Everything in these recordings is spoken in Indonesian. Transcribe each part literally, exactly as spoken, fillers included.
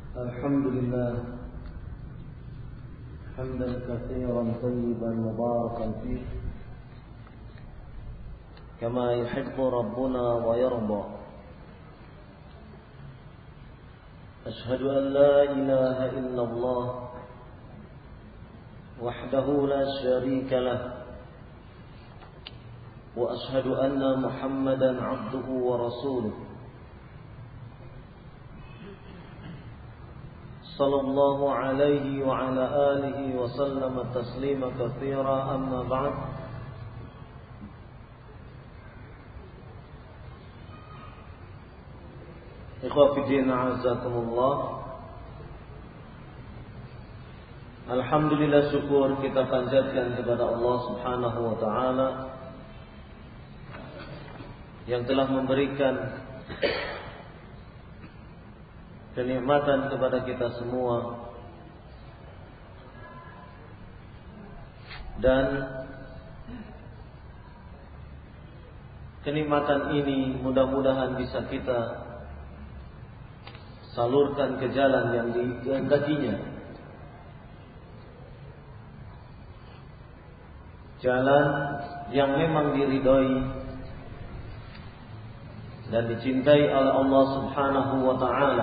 الحمد لله حمدا كثيرا طيبا مباركا فيه كما يحب ربنا ويرضى. أشهد أن لا إله إلا الله وحده لا شريك له، وأشهد أن محمدا عبده ورسوله صلى الله عليه وعلى آله وسلم تسليما كثيرا. أما بعد، ikhwah fiddin a'azzakumullah. Alhamdulillah, syukur kita panjatkan kepada Allah Subhanahu wa taala yang telah memberikan kenikmatan kepada kita semua, dan kenikmatan ini mudah-mudahan bisa kita salurkan ke jalan yang dikehendakinya, jalan yang memang diridhoi dan dicintai oleh Allah Subhanahu wa taala.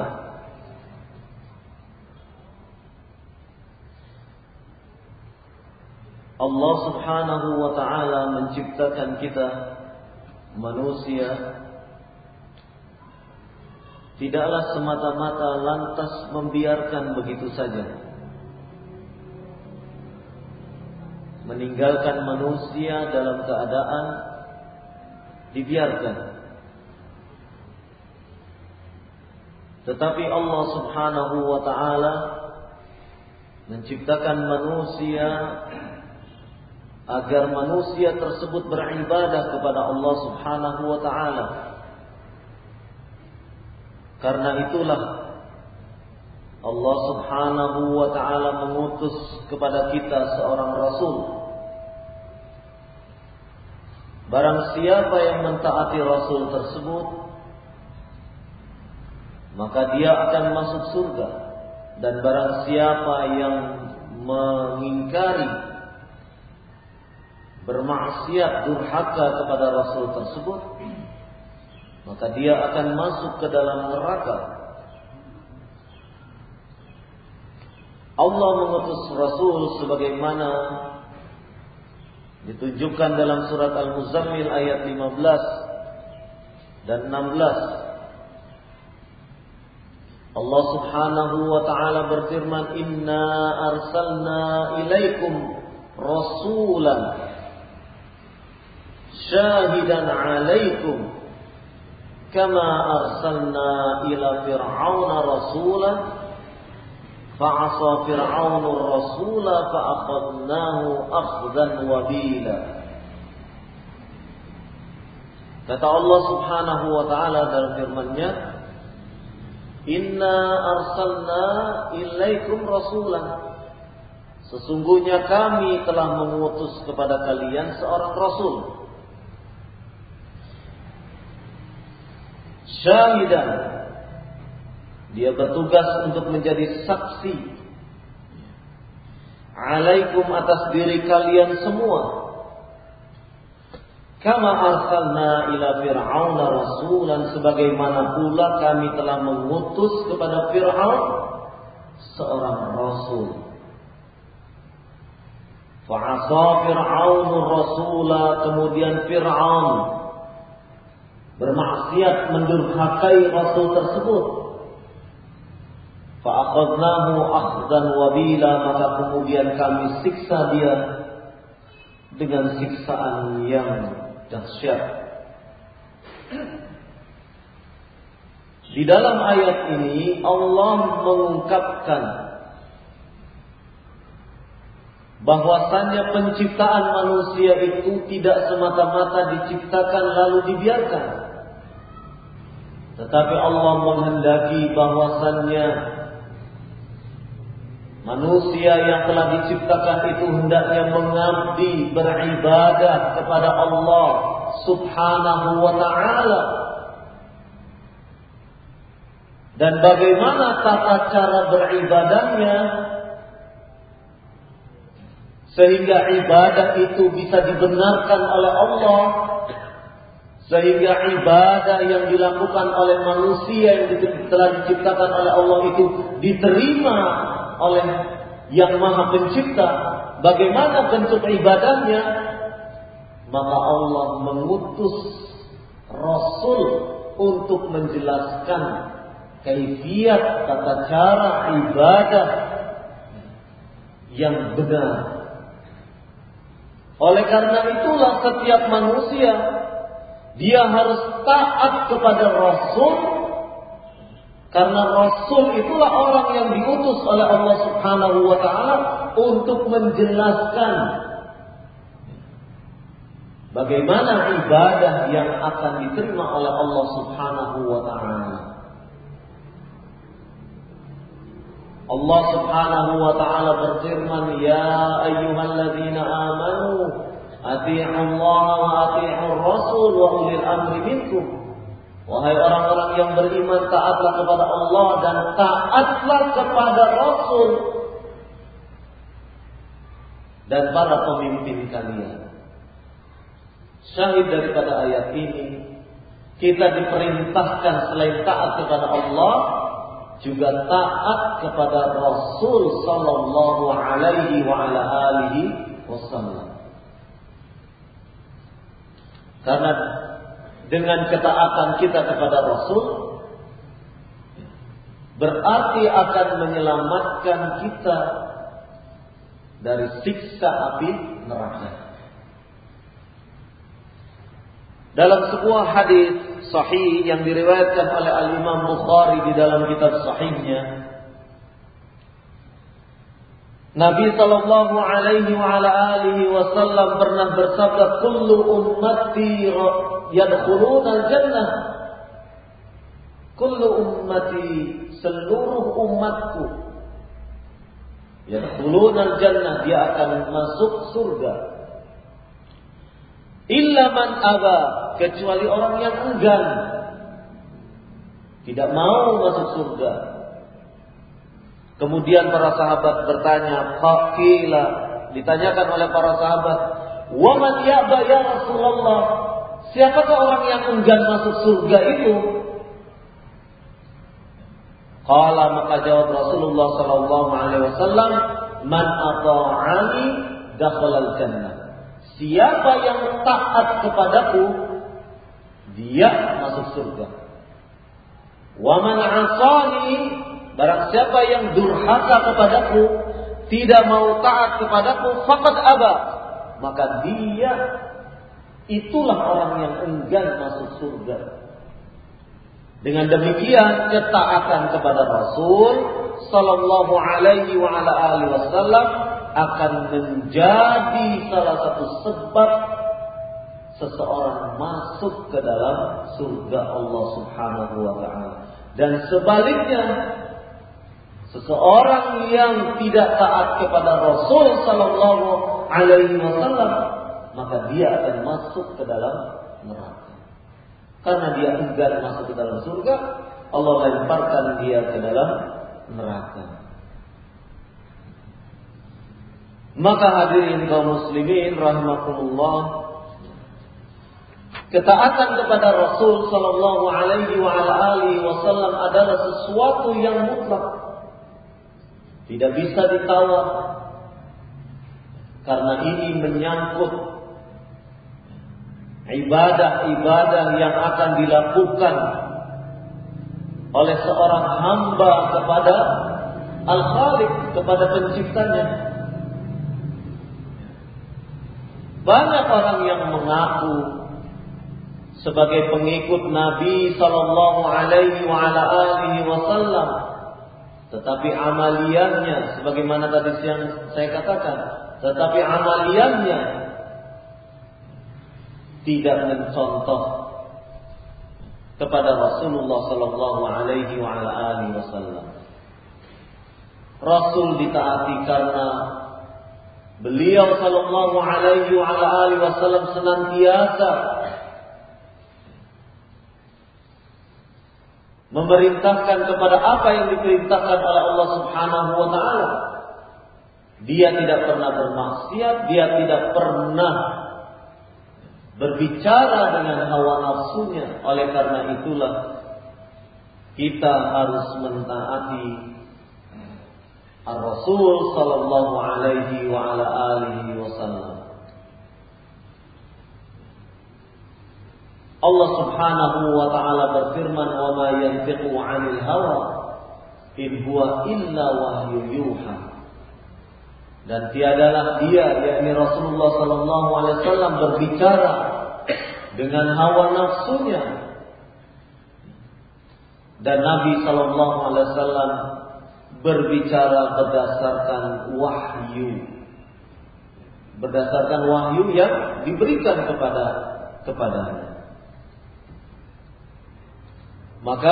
Allah Subhanahu wa taala menciptakan kita manusia tidaklah semata-mata lantas membiarkan begitu saja, meninggalkan manusia dalam keadaan dibiarkan. Tetapi Allah Subhanahu wa taala menciptakan manusia agar manusia tersebut beribadah kepada Allah Subhanahu wa taala. Karena itulah Allah Subhanahu wa taala mengutus kepada kita seorang rasul. Barang siapa yang mentaati rasul tersebut, maka dia akan masuk surga. Dan barang siapa yang mengingkari, bermaksiat, durhaka kepada rasul tersebut, maka dia akan masuk ke dalam neraka. Allah mengutus rasul sebagaimana ditunjukkan dalam surat Al-Muzammil ayat lima belas dan enam belas. Allah Subhanahu wa taala berfirman, "Inna arsalna ilaikum rasulan syahidan 'alaikum kama arsalna ila fir'auna rasulan fa'asa fir'aunur rasula fa'akhadnahu akhdan wabila." Kata Allah Subhanahu wa taala dalam firman-Nya, "Inna arsalna ilaikum rasulan." Sesungguhnya kami telah mengutus kepada kalian seorang rasul. Syahidan, dia bertugas untuk menjadi saksi, alaikum, atas diri kalian semua. Kama arsalna ila fir'auna rasulan, sebagaimana pula kami telah mengutus kepada Fir'aun seorang rasul. Fa'asa fir'aunur rasula, kemudian Fir'aun bermaksiat, mendurhakai rasul tersebut. Fa'akhadnahu akhdan wabila, maka kemudian kami siksa dia dengan siksaan yang dahsyat. Di dalam ayat ini Allah mengungkapkan bahwasannya penciptaan manusia itu tidak semata-mata diciptakan lalu dibiarkan, tetapi Allah menghendaki bahwasannya manusia yang telah diciptakan itu hendaknya mengabdi, beribadah kepada Allah Subhanahu wa ta'ala. dan bagaimana tata cara beribadahnya sehingga ibadah itu bisa dibenarkan oleh Allah, sehingga ibadah yang dilakukan oleh manusia yang telah diciptakan oleh Allah itu diterima oleh Yang Maha Pencipta. Bagaimana bentuk ibadahnya? Maka Allah mengutus Rasul untuk menjelaskan kaifiat tata cara ibadah yang benar. Oleh karena itulah setiap manusia dia harus taat kepada Rasul, karena Rasul itulah orang yang diutus oleh Allah Subhanahu wa taala untuk menjelaskan bagaimana ibadah yang akan diterima oleh Allah Subhanahu wa taala. Allah Subhanahu wa taala berfirman, "Ya ayyuhalladzina amanu, atii'u Allah wa atii'ur Rasul wa ulil amri minkum." Wahai orang-orang yang beriman, taatlah kepada Allah dan taatlah kepada Rasul dan para pemimpin kalian. Syahid daripada ayat ini, kita diperintahkan selain taat kepada Allah, juga taat kepada Rasul sallallahu alaihi wa ala alihi wasallam. Karena dengan ketaatan kita kepada Rasul berarti akan menyelamatkan kita dari siksa api neraka. Dalam sebuah hadis sahih yang diriwayatkan oleh Al-Imam Bukhari di dalam kitab sahihnya, Nabi sallallahu alaihi wa ala alihi wasallam pernah bersabda, "Kullu ummati yadkhuluna al-jannah." Kullu ummati, seluruh umatku, yadkhuluna al-jannah, dia akan masuk surga. Illa man aba, kecuali orang yang enggan, tidak mau masuk surga. Kemudian para sahabat bertanya, qila, ditanyakan oleh para sahabat, wa man ya'ba ya Rasulullah, siapakah orang yang enggan masuk surga itu? Qala, maka jawab Rasulullah sallallahu alaihi wasallam, man ata'ani dakhala al-jannah. Siapa yang taat kepadaku, dia masuk surga. Wa man 'asani, barang siapa yang durhaka kepadaku, tidak mau taat kepadaku, faqad aba, maka dia itulah orang yang enggan masuk surga. Dengan demikian, ketaatan kepada Rasul sallallahu alaihi wa ala alihi wasallam akan menjadi salah satu sebab seseorang masuk ke dalam surga Allah Subhanahu wa taala. Dan sebaliknya, seseorang yang tidak taat kepada Rasul sallallahu alaihi wasallam, maka dia akan masuk ke dalam neraka. Karena dia enggan masuk ke dalam surga, Allah lemparkan dia ke dalam neraka. Maka hadirin kaum muslimin rahimakumullah, ketaatan kepada Rasul sallallahu alaihi wa ala alihi wasallam adalah sesuatu yang mutlak, tidak bisa ditawar, karena ini menyangkut ibadah-ibadah yang akan dilakukan oleh seorang hamba kepada Al-Khaliq, kepada penciptanya. Banyak orang yang mengaku sebagai pengikut Nabi sallallahu alaihi wa ala alihi wasallam, tetapi amaliannya, sebagaimana tadi siang saya katakan, tetapi amaliannya tidak mencontoh kepada Rasulullah sallallahu alaihi wa ala alihi wasallam. Rasul ditaati karena beliau sallallahu alaihi wa ala alihi wasallam senantiasa memerintahkan kepada apa yang diperintahkan oleh Allah Subhanahu wa taala. Dia tidak pernah bermaksiat, dia tidak pernah berbicara dengan hawa nafsunya. Oleh karena itulah kita harus mentaati Ar-Rasul sallallahu alaihi wa ala alihi wasallam. Allah Subhanahu wa taala berfirman, "Wa ma yantiqu 'anil hawa in huwa illa wahyu yuha." Dan tiadalah dia, yakni Rasulullah sallallahu alaihi wasallam, berbicara dengan hawa nafsunya. Dan Nabi sallallahu alaihi wasallam berbicara berdasarkan wahyu. Berdasarkan wahyu yang diberikan kepada kepadanya. Maka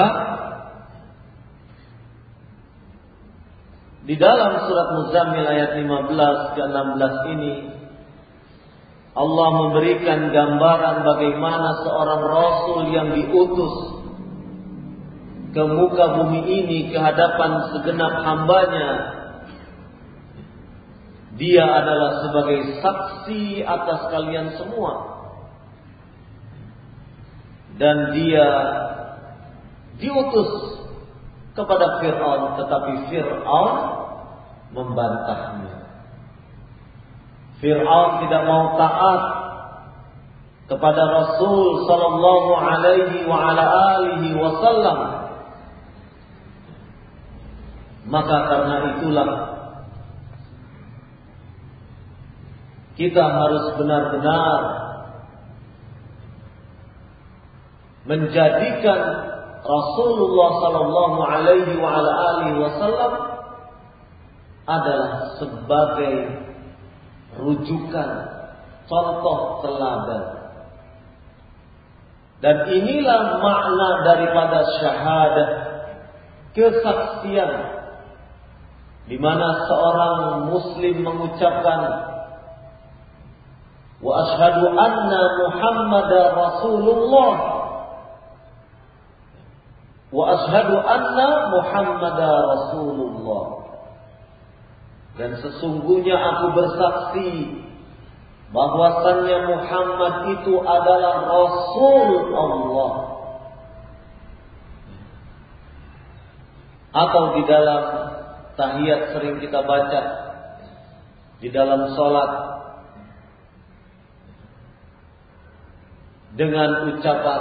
di dalam surat Muzammil ayat lima belas dan enam belas ini Allah memberikan gambaran bagaimana seorang rasul yang diutus ke muka bumi ini ke hadapan segenap hambanya. Dia adalah sebagai saksi atas kalian semua. Dan dia diutus kepada Fir'aun, tetapi Fir'aun membantahnya. Fir'aun tidak mau taat kepada Rasul sallallahu alaihi wa ala alihi wasallam. Maka karena itulah kita harus benar-benar menjadikan Rasulullah sallallahu alaihi wa ala alihi wasallam adalah sebagai rujukan, contoh teladan. Dan inilah makna daripada syahadah, kesaksian, di mana seorang muslim mengucapkan wa asyhadu anna Muhammadar Rasulullah wa asyhadu anna Muhammadar Rasulullah, dan sesungguhnya aku bersaksi bahwasannya Muhammad itu adalah Rasul Allah. Atau di dalam tahiyat sering kita baca di dalam salat dengan ucapan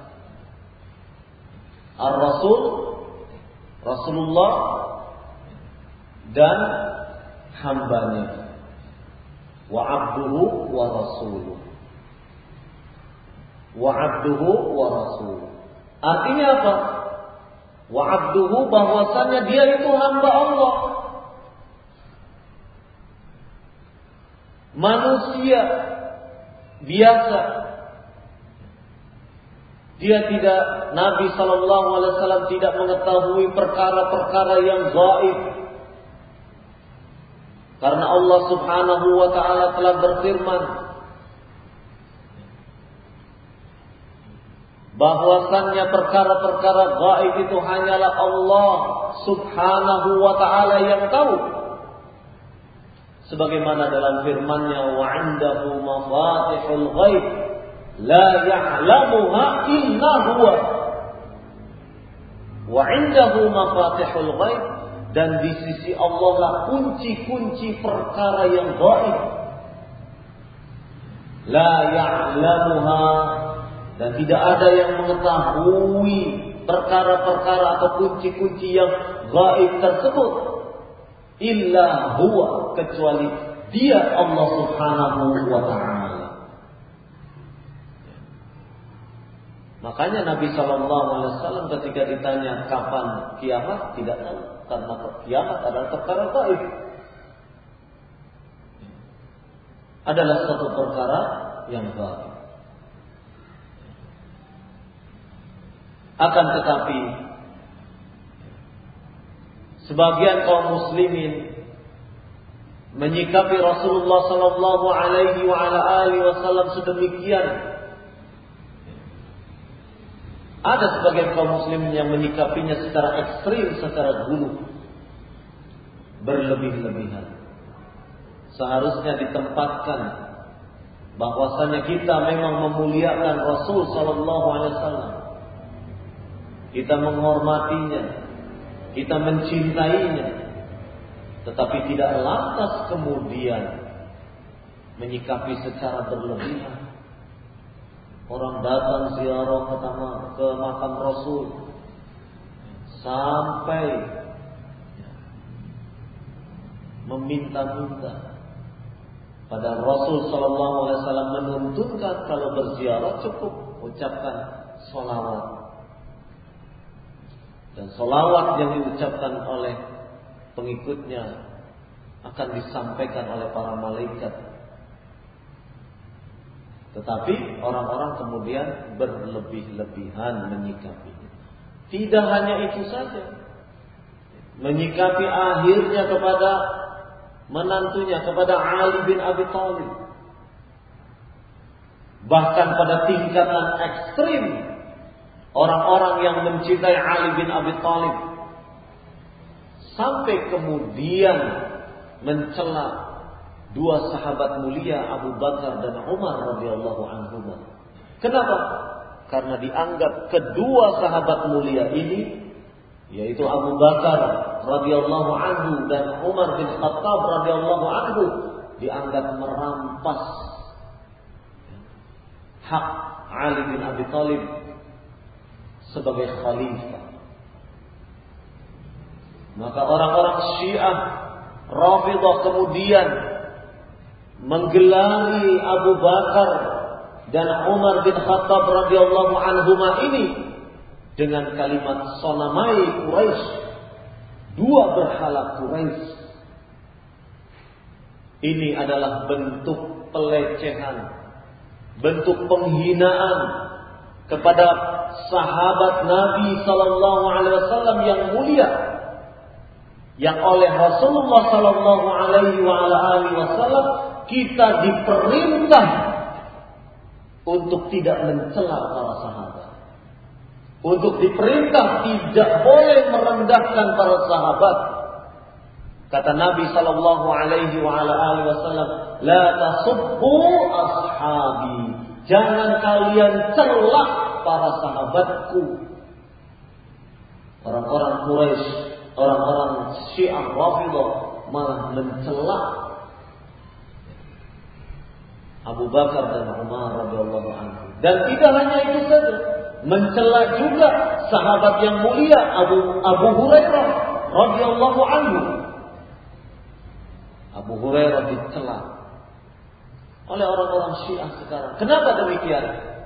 Ar-Rasul, Rasulullah, dan hambanya, wa abduhu wa rasuluh, wa abduhu wa rasuluh. Artinya apa? Wa abduhu, bahwasannya dia itu hamba Allah, manusia biasa. Dia tidak, Nabi sallallahu alaihi wasallam tidak mengetahui perkara-perkara yang gaib. Karena Allah Subhanahu wa taala telah berfirman bahwasannya perkara-perkara gaib itu hanyalah Allah Subhanahu wa taala yang tahu. Sebagaimana dalam firman-Nya, wa 'indahu mafatihul ghaib la ya'lamuha illa huwa. Wa 'indahu mafatihul ghaib, dan di sisi Allah lah kunci-kunci perkara yang gaib. La ya'lamuha, dan tidak ada yang mengetahui perkara-perkara atau kunci-kunci yang gaib tersebut illa huwa, kecuali Dia, Allah Subhanahu wa ta'ala. Makanya Nabi sallallahu alaihi wasallam ketika ditanya kapan kiamat, tidak tahu, karena kiamat adalah perkara gaib. Adalah suatu perkara yang gaib. Akan tetapi sebagian kaum muslimin menyikapi Rasulullah sallallahu alaihi wa ala alihi wasallam sedemikian, Ada sebagian kaum muslimin yang menyikapinya secara ekstrim, secara gulu, berlebih-lebihan. Seharusnya ditempatkan bahwasanya kita memang memuliakan Rasul sallallahu alaihi wasallam. Kita menghormatinya, kita mencintainya, tetapi tidak lantas kemudian menyikapi secara berlebihan. Orang datang ziarah ke makam Rasul sampai meminta-minta. Pada Rasul sallallahu alaihi wasallam menuntunkan kalau berziarah cukup ucapkan sholawat. Dan sholawat yang diucapkan oleh pengikutnya akan disampaikan oleh para malaikat. Tetapi orang-orang kemudian berlebih-lebihan menyikapinya. Tidak hanya itu saja, menyikapi akhirnya kepada menantunya, kepada Ali bin Abi Thalib. Bahkan pada tingkatan ekstrim, orang-orang yang mencintai Ali bin Abi Thalib sampai kemudian mencela dua sahabat mulia Abu Bakar dan Umar radhiyallahu anhum. Kenapa? Karena dianggap kedua sahabat mulia ini, yaitu Abu Bakar radhiyallahu anhu dan Umar bin Khattab radhiyallahu anhu, dianggap merampas hak Ali bin Abi Thalib sebagai khalifah. Maka orang-orang Syiah Rafidhah kemudian menggelari Abu Bakar dan Umar bin Khattab radhiyallahu anhuma ini dengan kalimat sonamai Quraisy, dua berhala Quraisy. Ini adalah bentuk pelecehan, bentuk penghinaan kepada sahabat Nabi sallallahu alaihi wasallam yang mulia, yang oleh Rasulullah sallallahu alaihi wasallam kita diperintah untuk tidak mencela para sahabat, untuk diperintah tidak boleh merendahkan para sahabat. Kata Nabi sallallahu alaihi wasallam, "La tasubbu ashabi." Jangan kalian cela para sahabatku. Orang-orang Quraisy, orang-orang Syiah Rafidhah malah mencela Abu Bakar dan Umar radhiyallahu anhu. Dan tidak hanya itu saja, mencela juga sahabat yang mulia Abu Abu Hurairah radhiyallahu anhu. Abu Hurairah dicela oleh orang-orang Syiah sekarang. Kenapa demikian?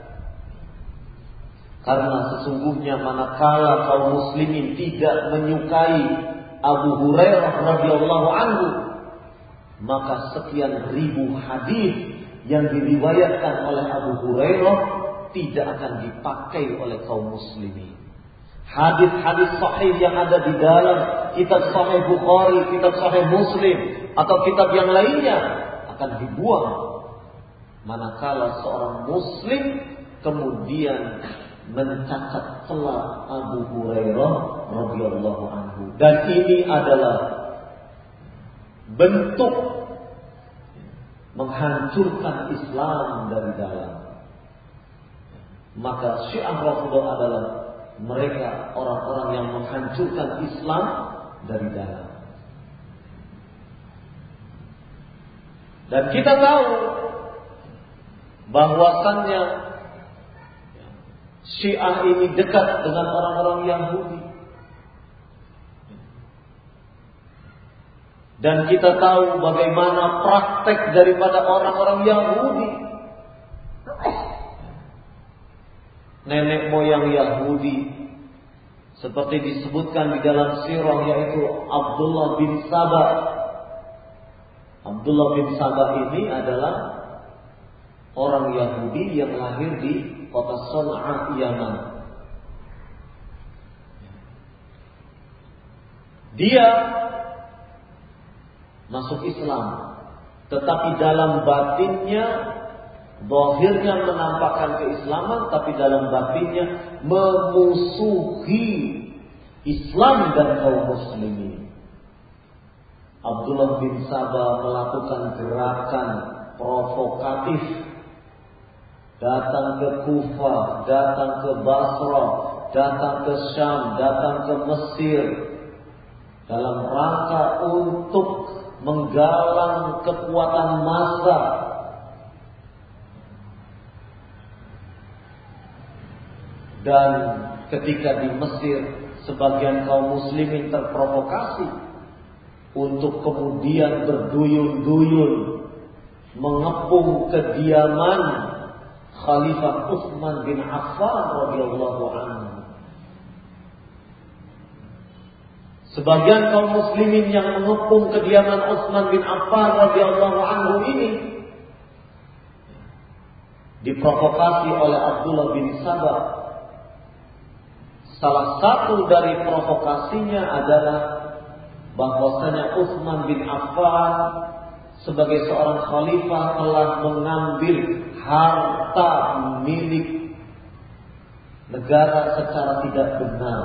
Karena sesungguhnya manakala kaum muslimin tidak menyukai Abu Hurairah radhiyallahu anhu, maka sekian ribu hadis yang diriwayatkan oleh Abu Hurairah tidak akan dipakai oleh kaum muslimin. Hadis-hadis sahih yang ada di dalam kitab Sahih Bukhari, kitab Sahih Muslim, atau kitab yang lainnya akan dibuang manakala seorang muslim kemudian mencacat cela Abu Hurairah radhiyallahu anhu. Dan ini adalah bentuk menghancurkan Islam dari dalam. Maka Syiah Rafidhah adalah mereka orang-orang yang menghancurkan Islam dari dalam. Dan kita tahu bahwasannya Syiah ini dekat dengan orang-orang Yahudi. Dan kita tahu bagaimana praktek daripada orang-orang Yahudi. Nenek moyang Yahudi seperti disebutkan di dalam sirah, yaitu Abdullah bin Sabah. Abdullah bin Sabah ini adalah orang Yahudi yang lahir di kota Son'a, Yaman. Dia masuk Islam, tetapi dalam batinnya zahirnya menampakkan keislaman, tapi dalam batinnya memusuhi Islam dan kaum muslimin. Abdullah bin Sabah melakukan gerakan provokatif, datang ke Kufah, datang ke Basra, datang ke Syam, datang ke Mesir, dalam rangka untuk menggalang kekuatan massa. Dan ketika di Mesir, sebagian kaum muslimin terprovokasi untuk kemudian berduyun-duyun mengepung kediaman Khalifah Utsman bin Affan radhiyallahu anhu. Sebagian kaum muslimin yang mengepung kediaman Utsman bin Affan radhiyallahu anhu ini diprovokasi oleh Abdullah bin Sabah. Salah satu dari provokasinya adalah bahwasanya Utsman bin Affan sebagai seorang khalifah telah mengambil harta milik negara secara tidak benar.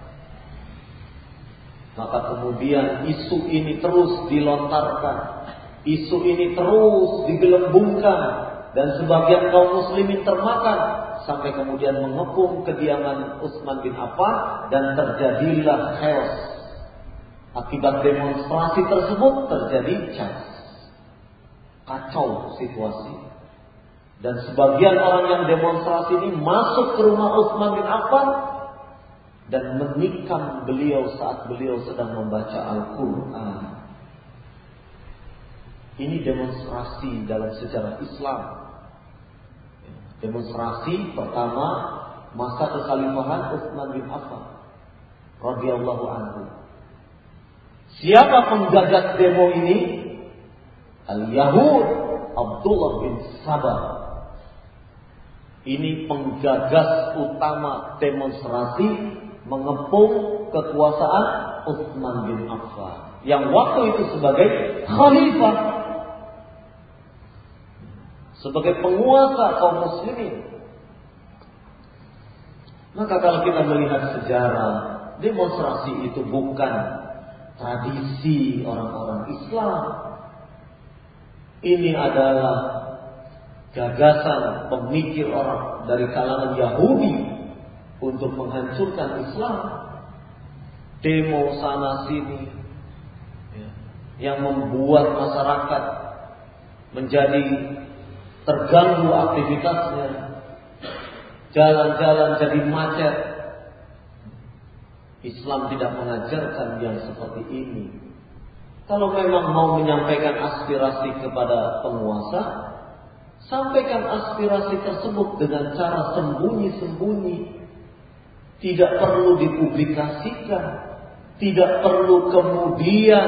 Maka kemudian isu ini terus dilontarkan, isu ini terus digelembungkan, dan sebagian kaum muslimin termakan sampai kemudian mengepung kediaman Utsman bin Affan, dan terjadilah chaos. Akibat demonstrasi tersebut terjadi chaos, kacau situasi. Dan sebagian orang yang demonstrasi ini masuk ke rumah Utsman bin Affan dan menikam beliau saat beliau sedang membaca Al-Quran. Ini demonstrasi dalam sejarah Islam. Demonstrasi pertama masa kekhalifahan Utsman bin Affan radhiyallahu anhu. Siapa penggagas demo ini? Al-Yahud Abdullah bin Sabah. Ini penggagas utama demonstrasi mengepung kekuasaan Utsman bin Affan yang waktu itu sebagai khalifah, sebagai penguasa kaum muslimin. Maka kalau kita melihat sejarah, demonstrasi itu bukan tradisi orang-orang Islam. Ini adalah gagasan pemikir orang dari kalangan Yahudi untuk menghancurkan Islam. Demo sana sini yang membuat masyarakat menjadi terganggu aktivitasnya, jalan-jalan jadi macet. Islam tidak mengajarkan yang seperti ini. Kalau memang mau menyampaikan aspirasi kepada penguasa, sampaikan aspirasi tersebut dengan cara sembunyi-sembunyi. Tidak perlu dipublikasikan, tidak perlu kemudian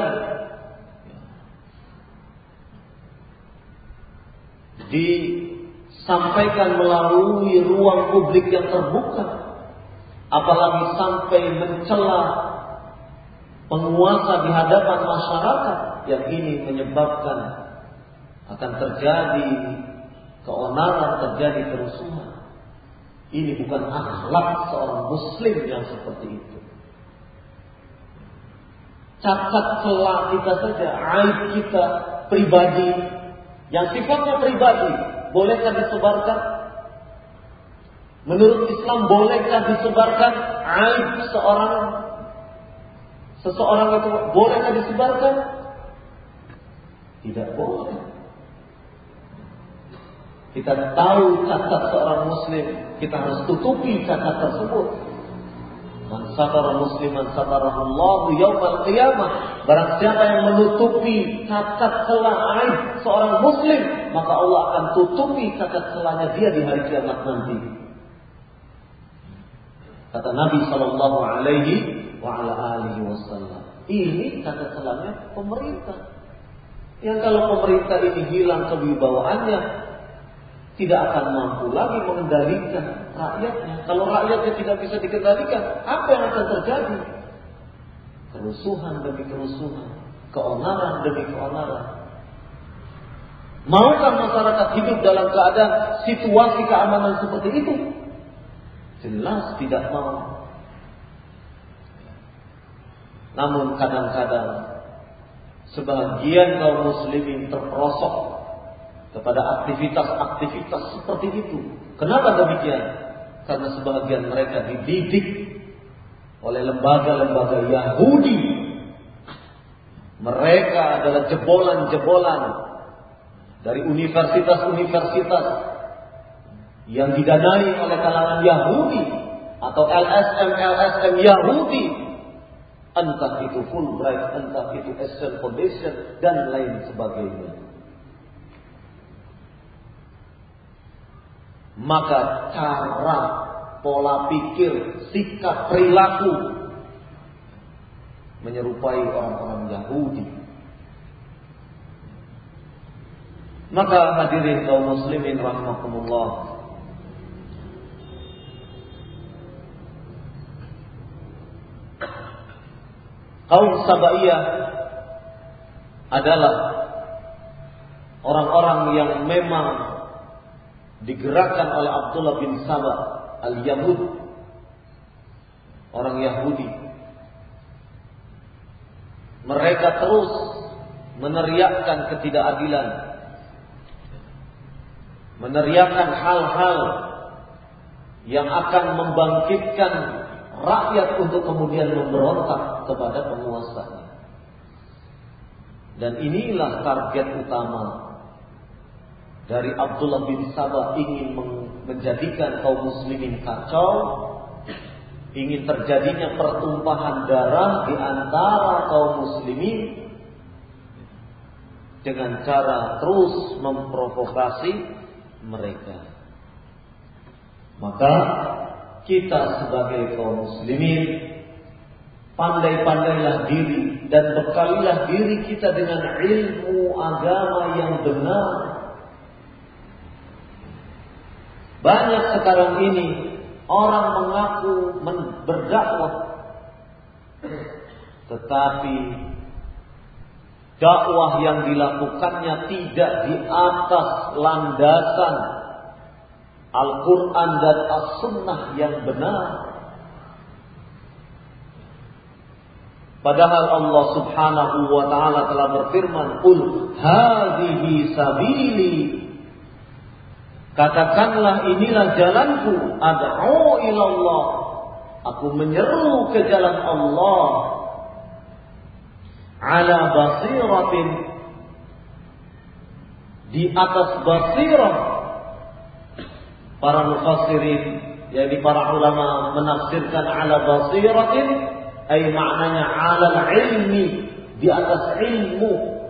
disampaikan melalui ruang publik yang terbuka, apalagi sampai mencela penguasa di hadapan masyarakat, yang ini menyebabkan akan terjadi keonaran, terjadi kerusuhan. Ini bukan akhlak seorang muslim yang seperti itu. Cacat celah kita saja, aib kita pribadi yang sifatnya pribadi, bolehkah disebarkan? Menurut Islam, bolehkah disebarkan aib seorang seseorang itu? Bolehkah disebarkan? Tidak boleh. Kita tahu cacat seorang muslim, kita harus tutupi cacat tersebut. Man satara musliman satarahullahu yaumal qiyamah. Barang siapa yang menutupi cacat celah aib seorang muslim, maka Allah akan tutupi cacat celahnya dia di hari kiamat nanti. Kata Nabi sallallahu alaihi wa ala alihi wasallam. Ini cacat celahnya pemerintah. Yang kalau pemerintah ini hilang kewibawaannya, tidak akan mampu lagi mengendalikan rakyatnya. Kalau rakyatnya tidak bisa dikendalikan, apa yang akan terjadi? Kerusuhan demi kerusuhan, keonaran demi keonaran. Maukah masyarakat hidup dalam keadaan situasi keamanan seperti itu? Jelas tidak mau. Namun kadang-kadang sebagian kaum muslimin terperosok kepada aktivitas-aktivitas seperti itu. Kenapa demikian? Karena sebagian mereka dididik oleh lembaga-lembaga Yahudi. Mereka adalah jebolan-jebolan dari universitas-universitas yang didanai oleh kalangan Yahudi atau L S M L S M Yahudi, entah itu Fulbright, entah itu Ascent Foundation dan lain sebagainya. Maka cara, pola pikir, sikap, perilaku menyerupai orang-orang Yahudi. Maka hadirin kaum muslimin rahimakumullah, kaum Sabaiyah adalah orang-orang yang memang digerakkan oleh Abdullah bin Saba al-Yahud, orang Yahudi. Mereka terus meneriakkan ketidakadilan, meneriakkan hal-hal yang akan membangkitkan rakyat untuk kemudian memberontak kepada penguasanya. Dan inilah target utama dari Abdullah bin Saba, ingin menjadikan kaum muslimin kacau, ingin terjadinya pertumpahan darah di antara kaum muslimin dengan cara terus memprovokasi mereka. Maka kita sebagai kaum muslimin pandai-pandailah diri dan bekalilah diri kita dengan ilmu agama yang benar. Banyak sekarang ini orang mengaku berdakwah, tetapi dakwah yang dilakukannya tidak di atas landasan Al-Quran dan As-Sunnah yang benar. Padahal Allah subhanahu wa ta'ala telah berfirman, Qul hadhihi sabili, katakanlah inilah jalanku, ad'u ilallah, aku menyeru ke jalan Allah, ala basiratin, di atas basirah. Para mufassirin, yakni para ulama menafsirkan ala basiratin, ay maknanya ala ilmi, di atas ilmu.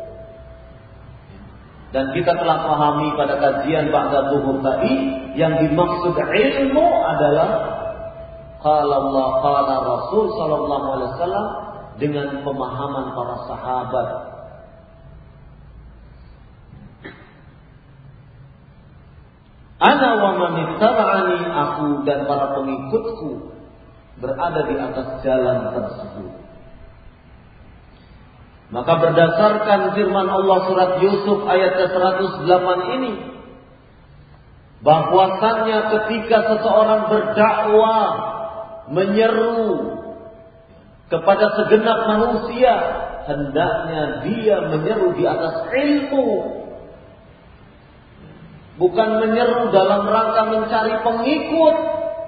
Dan kita telah pahami pada kajian ba'da zuhur tadi, yang dimaksud ilmu adalah qala Allah qala Rasul sallallahu alaihi wasallam dengan pemahaman para sahabat. Ana wa man ittaba'ani, aku dan para pengikutku berada di atas jalan tersebut. Maka berdasarkan firman Allah surat Yusuf ayat seratus delapan ini, bahwasannya ketika seseorang berdakwah menyeru kepada segenap manusia, hendaknya dia menyeru di atas ilmu, bukan menyeru dalam rangka mencari pengikut.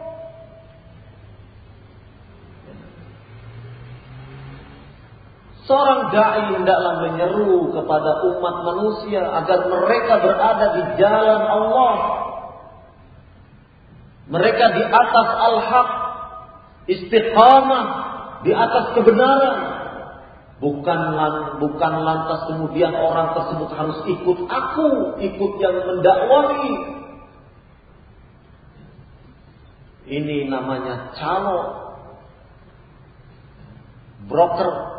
Seorang dai hendaklah menyeru kepada umat manusia agar mereka berada di jalan Allah. Mereka di atas al-haq, istiqamah, di atas kebenaran. Bukan bukan lantas kemudian orang tersebut harus ikut aku, ikut yang mendakwahi. Ini namanya calo, broker.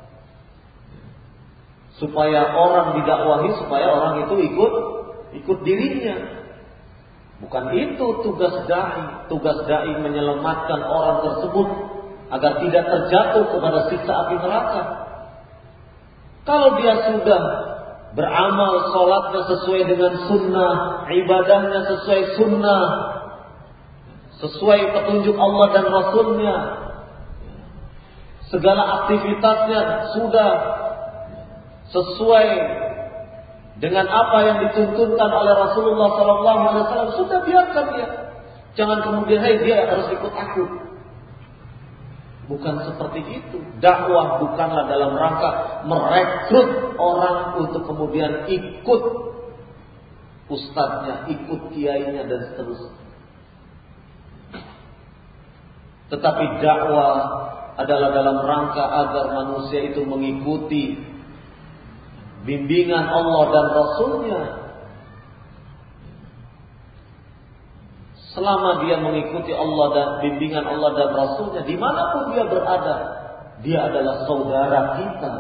Supaya orang didakwahi, supaya orang itu ikut ikut dirinya. Bukan itu tugas dai. Tugas dai menyelamatkan orang tersebut agar tidak terjatuh kepada siksa api neraka. Kalau dia sudah beramal sholatnya sesuai dengan sunnah, ibadahnya sesuai sunnah, sesuai petunjuk Allah dan Rasulnya, segala aktivitasnya sudah sesuai dengan apa yang dituntunkan oleh Rasulullah Sallallahu Alaihi Wasallam, sudah biarkan dia. Jangan kemudian, hey, dia harus ikut aku. Bukan seperti itu. Dakwah bukanlah dalam rangka merekrut orang untuk kemudian ikut ustadznya, ikut kiainya dan seterusnya. Tetapi dakwah adalah dalam rangka agar manusia itu mengikuti bimbingan Allah dan Rasulnya. Selama dia mengikuti Allah dan bimbingan Allah dan Rasulnya, dimanapun dia berada, dia adalah saudara kita.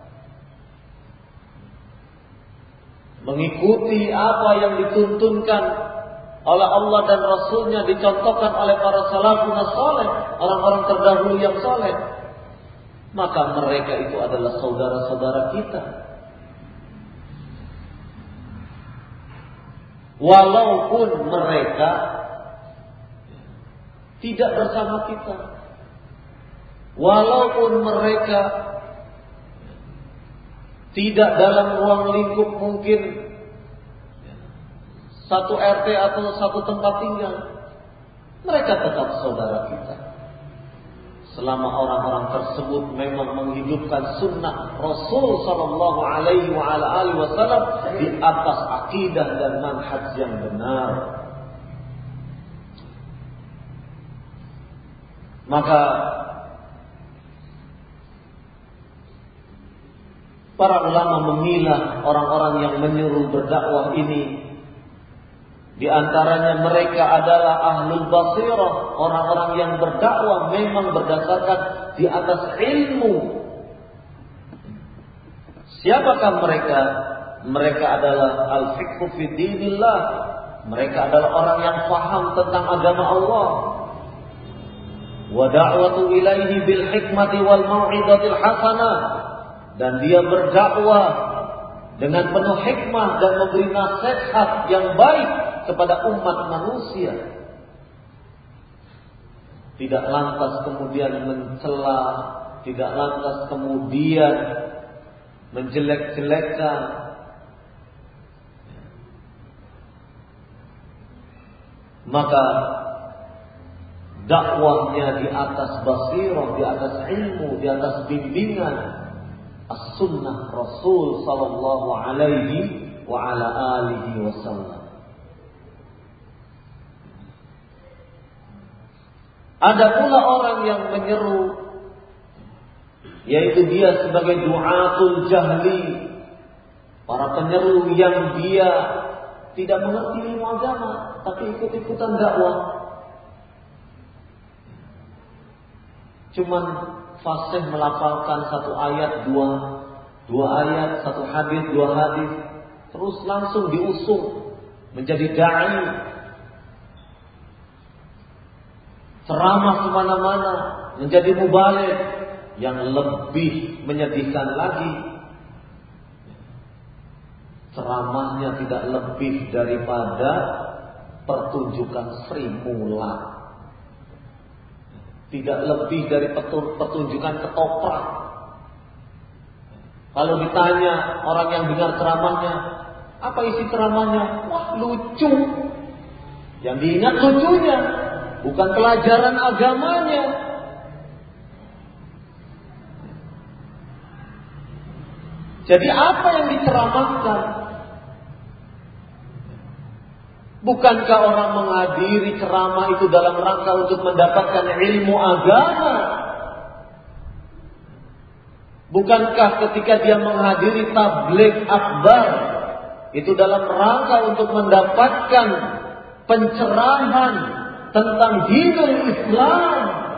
Mengikuti apa yang dituntunkan oleh Allah dan Rasulnya, dicontohkan oleh para salafun saleh, orang-orang terdahulu yang saleh, maka mereka itu adalah saudara-saudara kita. Walaupun mereka tidak bersama kita, walaupun mereka tidak dalam ruang lingkup mungkin satu R T atau satu tempat tinggal, mereka tetap saudara kita. Selama orang-orang tersebut memang menghidupkan sunnah Rasul Sallallahu Alaihi Wasallam di atas akidah dan manhaj yang benar, maka para ulama memilah orang-orang yang menyuruh berdakwah ini. Di antaranya mereka adalah ahlul basirah, orang-orang yang berdakwah memang berdasarkan di atas ilmu. Siapakah mereka? Mereka adalah al-fiqhu fi dinillah. Mereka adalah orang yang paham tentang agama Allah. Wa da'watu ilaihi bil hikmati wal mau'izatil hasanah. Dan dia berdakwah dengan penuh hikmah dan memberi nasihat yang baik kepada umat manusia. Tidak lantas kemudian mencela, tidak lantas kemudian menjelek-jelekkan. Maka dakwahnya di atas basirah, di atas ilmu, di atas bimbingan as-sunnah Rasul sallallahu alaihi wa ala alihi wasallam. Ada pula orang yang menyeru, yaitu dia sebagai du'atul jahli, para penyeru yang dia tidak mengerti ilmu agama, tapi ikut-ikutan dakwah. Cuman fasih melafalkan satu ayat, dua, dua ayat, satu hadis, dua hadis, terus langsung diusung menjadi da'i, ceramah kemana-mana, menjadi mubaligh. Yang lebih menyedihkan lagi, ceramahnya tidak lebih daripada pertunjukan Sri Mula, tidak lebih dari pertunjukan ketoprak. Kalau ditanya orang yang dengar ceramahnya, apa isi ceramahnya? Wah, lucu. Yang diingat lucunya, bukan pelajaran agamanya. Jadi apa yang diceramahkan? Bukankah orang menghadiri ceramah itu dalam rangka untuk mendapatkan ilmu agama? Bukankah ketika dia menghadiri tabligh akbar itu dalam rangka untuk mendapatkan pencerahan tentang dinul Islam?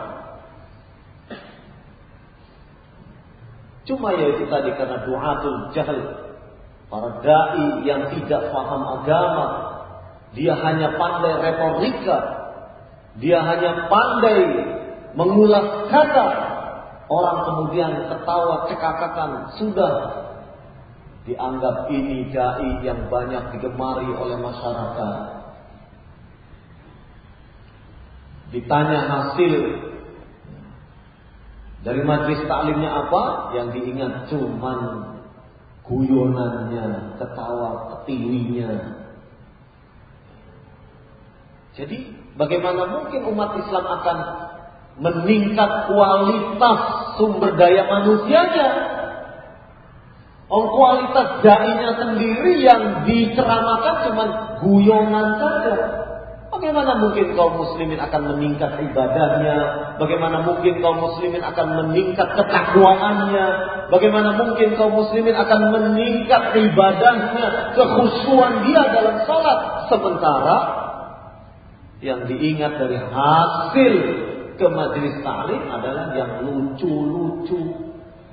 Cuma ya itu tadi, karena du'atul jahl, para dai yang tidak paham agama, dia hanya pandai retorika, dia hanya pandai mengulas kata, orang kemudian ketawa cekakakan, sudah dianggap ini dai yang banyak digemari oleh masyarakat. Ditanya hasil dari majelis taklimnya apa, yang diingat cuman guyonannya, ketawa ketiwinya. Jadi bagaimana mungkin umat Islam akan meningkat kualitas sumber daya manusianya? Oh, kualitas dai-nya sendiri yang diceramakan cuma guyonan saja. Bagaimana mungkin kaum muslimin akan meningkat ibadahnya? Bagaimana mungkin kaum muslimin akan meningkat ketakwaannya? Bagaimana mungkin kaum muslimin akan meningkat ibadahnya, kekhusyuan dia dalam salat, sementara yang diingat dari hasil ke majelis taklim adalah yang lucu-lucu.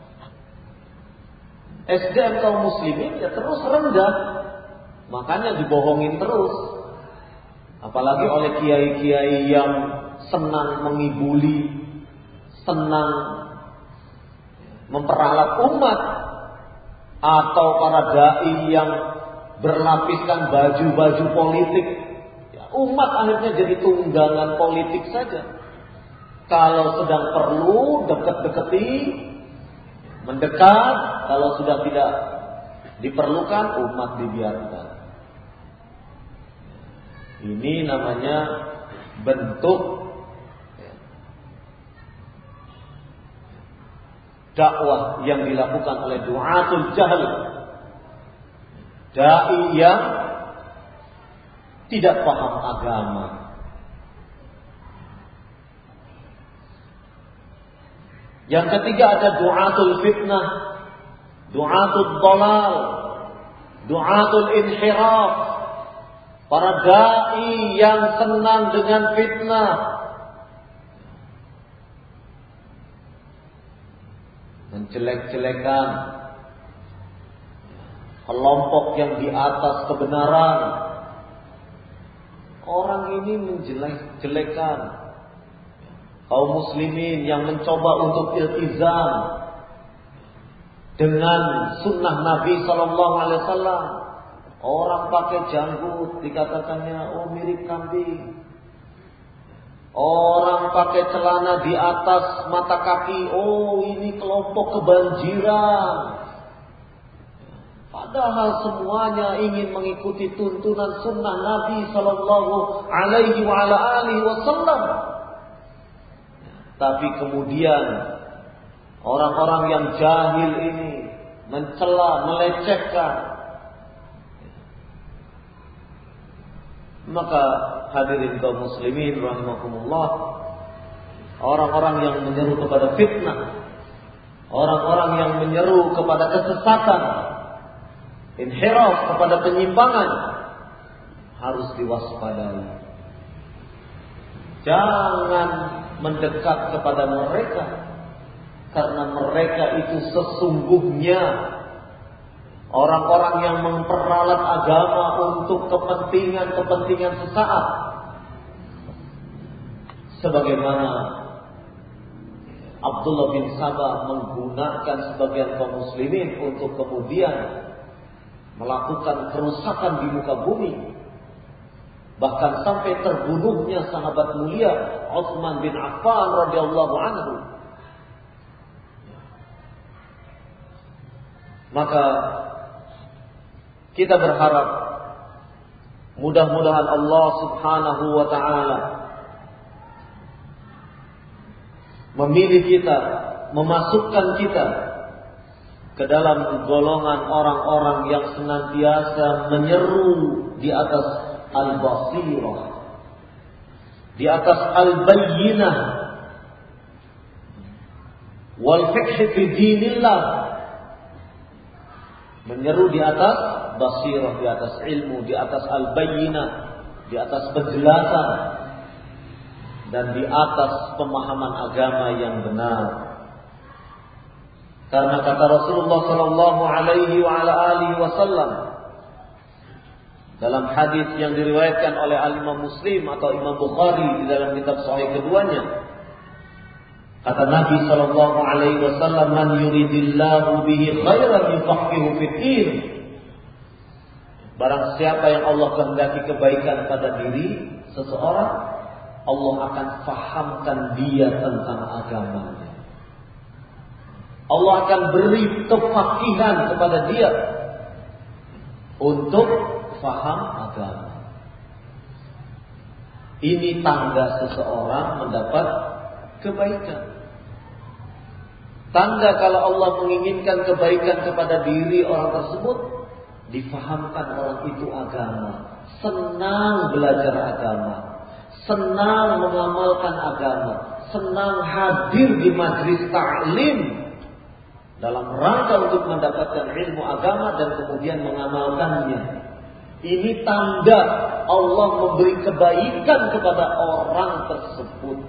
S D M kaum muslimin ya terus rendah, makanya dibohongin terus. Apalagi oleh kiai-kiai yang senang mengibuli, senang memperalat umat, atau para dai yang berlapiskan baju-baju politik. Ya, umat akhirnya jadi tunggangan politik saja. Kalau sedang perlu deket-deketi, mendekat. Kalau sudah tidak diperlukan, umat dibiarkan. Ini namanya bentuk dakwah yang dilakukan oleh du'atul jahl, dai yang tidak paham agama. Yang ketiga ada du'atul fitnah, du'atul dhalal, du'atul inhiraf. Para dai yang senang dengan fitnah, menjelek-jelekan kelompok yang di atas kebenaran. Orang ini menjelek-jelekan kaum muslimin yang mencoba untuk iltizam dengan sunnah Nabi Sallallahu Alaihi Wasallam. Orang pakai janggut dikatakannya oh mirip kambing. Orang pakai celana di atas mata kaki, oh ini kelompok kebanjiran. Padahal semuanya ingin mengikuti tuntunan sunnah Nabi Sallallahu Alaihi Wasallam. Tapi kemudian orang-orang yang jahil ini mencela, melecehkan. Maka hadirin kaum muslimin rahimakumullah, orang-orang yang menyeru kepada fitnah, orang-orang yang menyeru kepada kesesatan, inhiraf, kepada penyimpangan, harus diwaspadai. Jangan mendekat kepada mereka, karena mereka itu sesungguhnya orang-orang yang memperalat agama untuk kepentingan-kepentingan sesaat. Sebagaimana Abdullah bin Sabah menggunakan sebagian kaum muslimin untuk kemudian melakukan kerusakan di muka bumi. Bahkan sampai terbunuhnya sahabat mulia Utsman bin Affan radhiyallahu anhu. Maka kita berharap mudah-mudahan Allah Subhanahu wa taala memilih kita, memasukkan kita ke dalam golongan orang-orang yang senantiasa menyeru di atas al-basirah, di atas al-bayyinah wal fiqh fi dinillah, menyeru di atas basirah, di atas ilmu, di atas al-bayyinah, di atas penjelasan, dan di atas pemahaman agama yang benar. Karena kata Rasulullah sallallahu alaihi wa ala alihi wasallam dalam hadis yang diriwayatkan oleh Al-Imam Muslim atau Imam Bukhari di dalam kitab sahih keduanya, Kata Nabi sallallahu alaihi wasallam, "Man yuridillahu bihi khairan yufaqihu fid-din." Barang siapa yang Allah kehendaki kebaikan pada diri seseorang, Allah akan fahamkan dia tentang agamanya. Allah akan beri kefakihan kepada dia untuk faham agama. Ini tanda seseorang mendapat kebaikan. Tanda kalau Allah menginginkan kebaikan kepada diri orang tersebut, difahamkan orang itu agama, senang belajar agama, senang mengamalkan agama, senang hadir di majlis ta'lim dalam rangka untuk mendapatkan ilmu agama dan kemudian mengamalkannya. Ini tanda Allah memberi kebaikan kepada orang tersebut.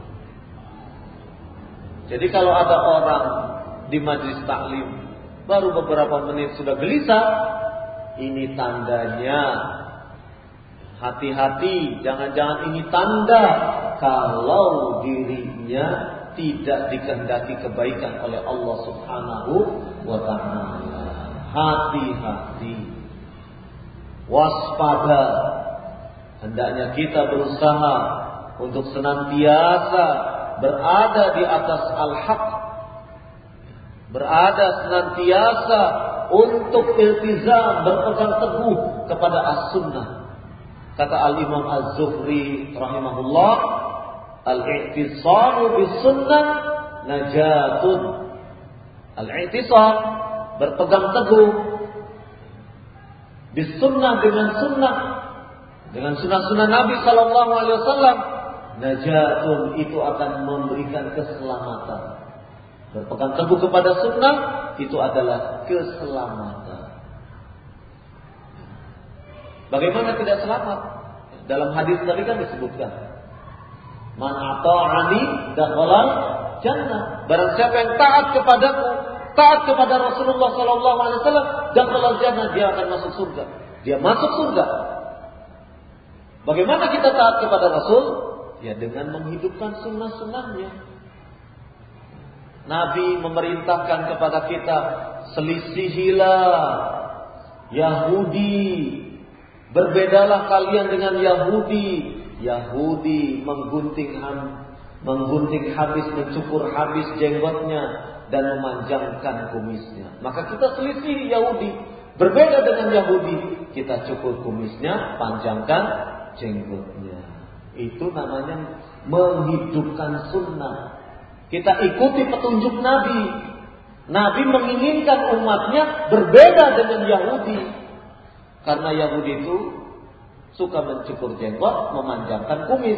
Jadi kalau ada orang di majlis taklim baru beberapa menit sudah gelisah, ini tandanya hati-hati, jangan-jangan ini tanda kalau dirinya tidak dikehendaki kebaikan oleh Allah Subhanahu wa ta'ala. Hati-hati, waspada. Hendaknya kita berusaha untuk senantiasa berada di atas al-haq, berada senantiasa untuk iltizam, berpegang teguh kepada as-sunnah. Kata al-Imam Az-Zuhri rahimahullah, al-i'tisamu bis-sunnah najatun. Al-i'tisam, berpegang teguh bis-sunnah, dengan sunnah, dengan sunnah-sunnah Nabi sallallahu alaihi wasallam, najatun, itu akan memberikan keselamatan. Berpegang teguh kepada sunnah itu adalah keselamatan. Bagaimana tidak selamat? Dalam hadis tadi kan disebutkan, man ata'ani dakhalal jannah. Barang siapa yang taat kepadaku, taat kepada Rasulullah sallallahu alaihi wasallam, dakhalal jannah, dia akan masuk surga. Dia masuk surga. Bagaimana kita taat kepada Rasul? Ya dengan menghidupkan sunnah-sunnahnya. Nabi memerintahkan kepada kita, selisihilah Yahudi, berbedalah kalian dengan Yahudi. Yahudi menggunting menggunting habis, mencukur habis jenggotnya dan memanjangkan kumisnya. Maka kita selisih Yahudi, berbeda dengan Yahudi, kita cukur kumisnya, panjangkan jenggotnya. Itu namanya menghidupkan sunnah. Kita ikuti petunjuk Nabi. Nabi menginginkan umatnya berbeda dengan Yahudi. Karena Yahudi itu suka mencukur jenggot, memanjangkan kumis.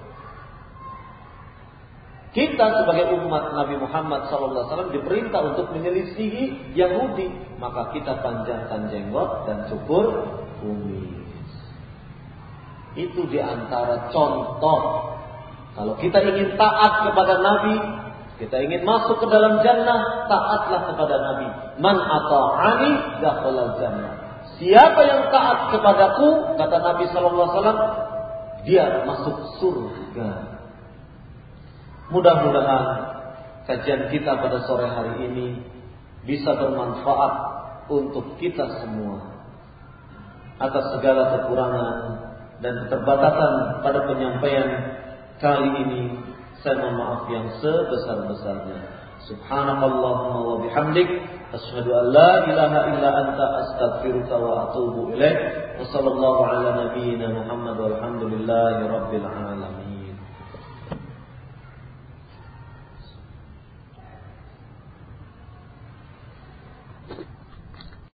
Kita sebagai umat Nabi Muhammad sallallahu alaihi wasallam diperintah untuk menyelisihi Yahudi. Maka kita panjangkan jenggot dan cukur kumis. Itu diantara contoh. Kalau kita ingin taat kepada Nabi, kita ingin masuk ke dalam jannah, taatlah kepada Nabi. Man ata'ani dakhalal jannah. Siapa yang taat kepadaku, kata Nabi sallallahu alaihi wasallam, dia masuk surga. Mudah-mudahan kajian kita pada sore hari ini bisa bermanfaat untuk kita semua. Atas segala kekurangan dan keterbatasan pada penyampaian kali ini, saya mohon maaf yang sebesar-besarnya. Subhanakallahumma wa bihamdik, asyhadu an la ilaha illa anta, astaghfiruka wa atubu ilaik. Wassallallahu ala nabiyyina Muhammad walhamdulillahi rabbil alamin.